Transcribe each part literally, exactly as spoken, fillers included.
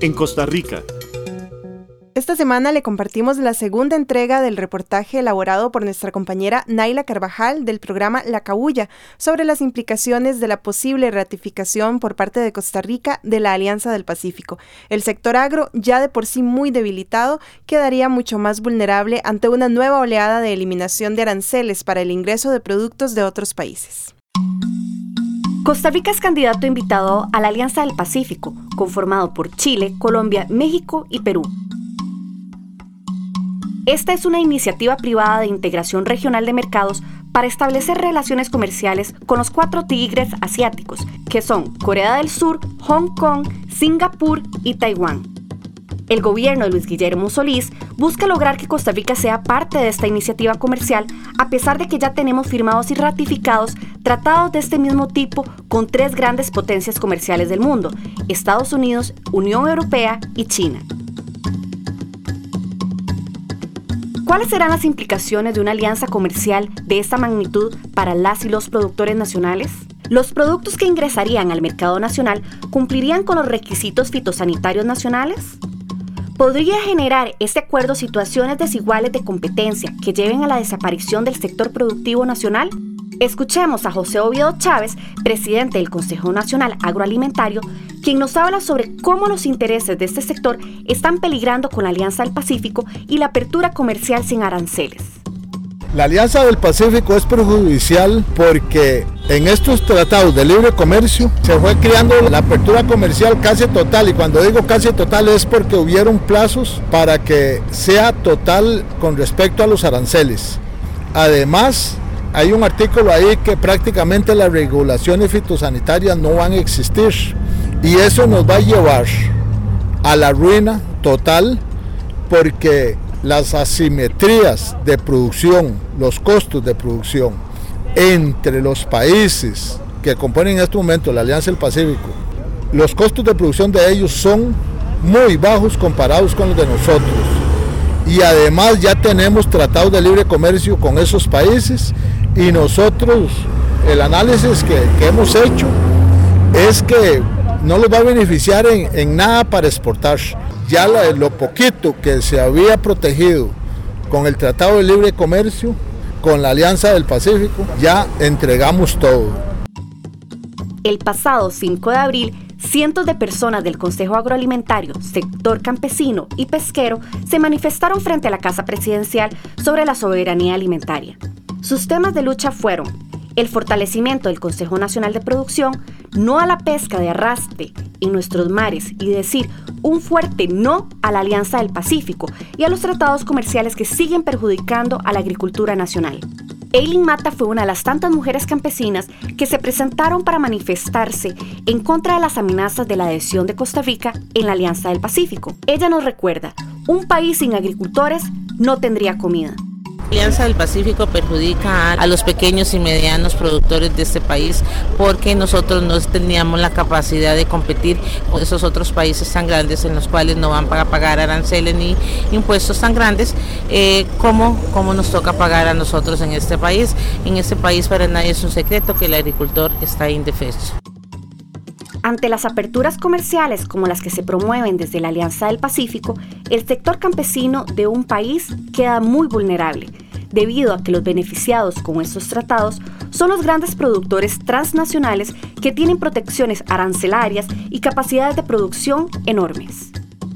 en Costa Rica. Esta semana le compartimos la segunda entrega del reportaje elaborado por nuestra compañera Naila Carvajal del programa La Cabulla sobre las implicaciones de la posible ratificación por parte de Costa Rica de la Alianza del Pacífico. El sector agro, ya de por sí muy debilitado, quedaría mucho más vulnerable ante una nueva oleada de eliminación de aranceles para el ingreso de productos de otros países. Costa Rica es candidato invitado a la Alianza del Pacífico, conformado por Chile, Colombia, México y Perú. Esta es una iniciativa privada de integración regional de mercados para establecer relaciones comerciales con los cuatro tigres asiáticos, que son Corea del Sur, Hong Kong, Singapur y Taiwán. El gobierno de Luis Guillermo Solís busca lograr que Costa Rica sea parte de esta iniciativa comercial, a pesar de que ya tenemos firmados y ratificados tratados de este mismo tipo con tres grandes potencias comerciales del mundo: Estados Unidos, Unión Europea y China. ¿Cuáles serán las implicaciones de una alianza comercial de esta magnitud para las y los productores nacionales? ¿Los productos que ingresarían al mercado nacional cumplirían con los requisitos fitosanitarios nacionales? ¿Podría generar este acuerdo situaciones desiguales de competencia que lleven a la desaparición del sector productivo nacional? Escuchemos a José Oviedo Chávez, presidente del Consejo Nacional Agroalimentario, quien nos habla sobre cómo los intereses de este sector están peligrando con la Alianza del Pacífico y la apertura comercial sin aranceles. La Alianza del Pacífico es perjudicial porque en estos tratados de libre comercio se fue creando la apertura comercial casi total, y cuando digo casi total es porque hubieron plazos para que sea total con respecto a los aranceles. Además, hay un artículo ahí que prácticamente las regulaciones fitosanitarias no van a existir, y eso nos va a llevar a la ruina total, porque las asimetrías de producción, los costos de producción entre los países que componen en este momento la Alianza del Pacífico, los costos de producción de ellos son muy bajos comparados con los de nosotros. Y además ya tenemos tratados de libre comercio con esos países, y nosotros, el análisis que, que hemos hecho es que no los va a beneficiar en, en nada para exportar. Ya la, lo poquito que se había protegido con el Tratado de Libre Comercio, con la Alianza del Pacífico, ya entregamos todo. El pasado cinco de abril, cientos de personas del Consejo Agroalimentario, sector campesino y pesquero se manifestaron frente a la Casa Presidencial sobre la soberanía alimentaria. Sus temas de lucha fueron el fortalecimiento del Consejo Nacional de Producción, no a la pesca de arrastre en nuestros mares y decir un fuerte no a la Alianza del Pacífico y a los tratados comerciales que siguen perjudicando a la agricultura nacional. Eileen Mata fue una de las tantas mujeres campesinas que se presentaron para manifestarse en contra de las amenazas de la adhesión de Costa Rica en la Alianza del Pacífico. Ella nos recuerda, un país sin agricultores no tendría comida. La Alianza del Pacífico perjudica a los pequeños y medianos productores de este país, porque nosotros no teníamos la capacidad de competir con esos otros países tan grandes en los cuales no van a pagar aranceles ni impuestos tan grandes eh, como, como nos toca pagar a nosotros en este país. En este país para nadie es un secreto que el agricultor está indefenso. Ante las aperturas comerciales como las que se promueven desde la Alianza del Pacífico, el sector campesino de un país queda muy vulnerable, debido a que los beneficiados con estos tratados son los grandes productores transnacionales que tienen protecciones arancelarias y capacidades de producción enormes.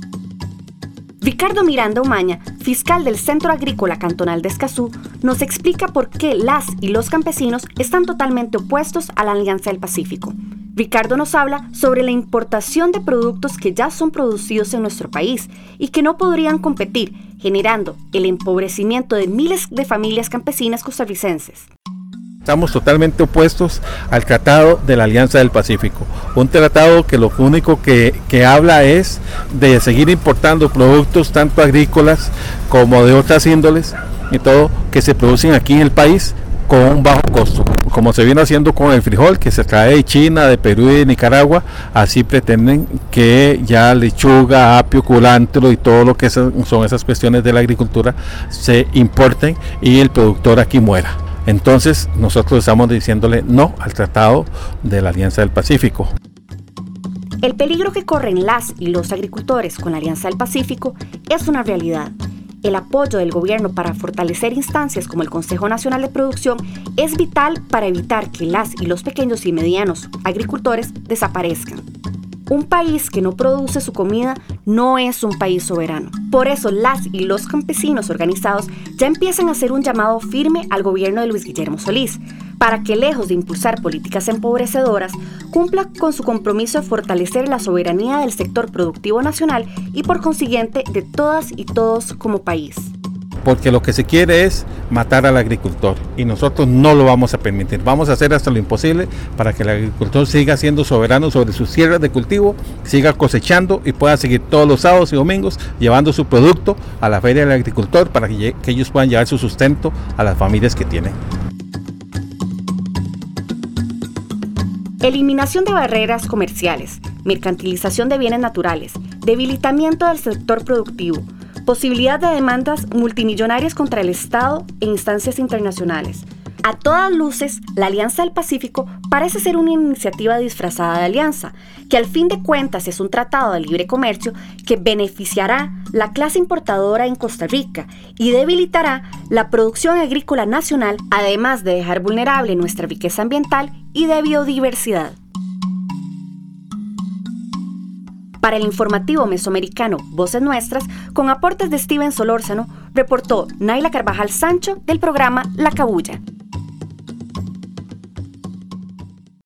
Ricardo Miranda Umaña, fiscal del Centro Agrícola Cantonal de Escazú, nos explica por qué las y los campesinos están totalmente opuestos a la Alianza del Pacífico. Ricardo nos habla sobre la importación de productos que ya son producidos en nuestro país y que no podrían competir, generando el empobrecimiento de miles de familias campesinas costarricenses. Estamos totalmente opuestos al Tratado de la Alianza del Pacífico, un tratado que lo único que, que habla es de seguir importando productos tanto agrícolas como de otras índoles y todo que se producen aquí en el país con un bajo costo, como se viene haciendo con el frijol que se trae de China, de Perú y de Nicaragua. Así pretenden que ya lechuga, apio, culantro y todo lo que son esas cuestiones de la agricultura se importen y el productor aquí muera. Entonces nosotros estamos diciéndole no al Tratado de la Alianza del Pacífico. El peligro que corren las y los agricultores con la Alianza del Pacífico es una realidad. El apoyo del gobierno para fortalecer instancias como el Consejo Nacional de Producción es vital para evitar que las y los pequeños y medianos agricultores desaparezcan. Un país que no produce su comida no es un país soberano. Por eso las y los campesinos organizados ya empiezan a hacer un llamado firme al gobierno de Luis Guillermo Solís para que, lejos de impulsar políticas empobrecedoras, cumpla con su compromiso de fortalecer la soberanía del sector productivo nacional y, por consiguiente, de todas y todos como país. Porque lo que se quiere es matar al agricultor y nosotros no lo vamos a permitir. Vamos a hacer hasta lo imposible para que el agricultor siga siendo soberano sobre sus tierras de cultivo, siga cosechando y pueda seguir todos los sábados y domingos llevando su producto a la feria del agricultor para que, que ellos puedan llevar su sustento a las familias que tienen. Eliminación de barreras comerciales, mercantilización de bienes naturales, debilitamiento del sector productivo, posibilidad de demandas multimillonarias contra el Estado en instancias internacionales. A todas luces, la Alianza del Pacífico parece ser una iniciativa disfrazada de alianza, que al fin de cuentas es un tratado de libre comercio que beneficiará la clase importadora en Costa Rica y debilitará la producción agrícola nacional, además de dejar vulnerable nuestra riqueza ambiental y de biodiversidad. Para el informativo mesoamericano Voces Nuestras, con aportes de Steven Solórzano, reportó Naila Carvajal Sancho del programa La Cabulla.